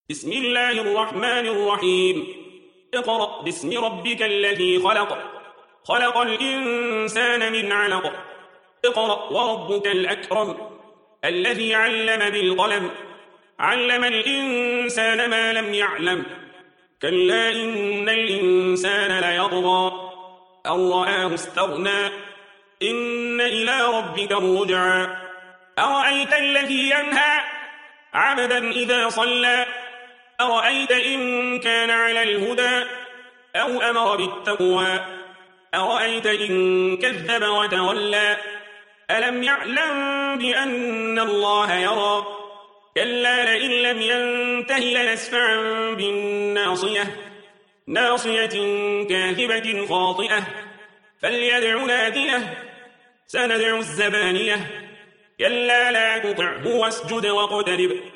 بسم الله الرحمن الرحيم. اقرأ باسم ربك الذي خلق. خلق الإنسان من علق. اقرأ وربك الأكرم الذي علم بالقلم. علم الإنسان ما لم يعلم. كلا إن الإنسان ليطغى أن رآه استغنى. إن إلى ربك الرجعى. أرأيت الذي ينهى عبدا إذا صلى. أرأيت إن كان على الهدى أو أمر بالتقوى. أرأيت إن كذب وتولى. ألم يعلم بأن الله يرى. كلا لئن لم ينته لنسفعا بالناصية. ناصية كاذبة خاطئة. فليدع ناديه. سندع الزبانية. كلا لا تطعه واسجد واقترب.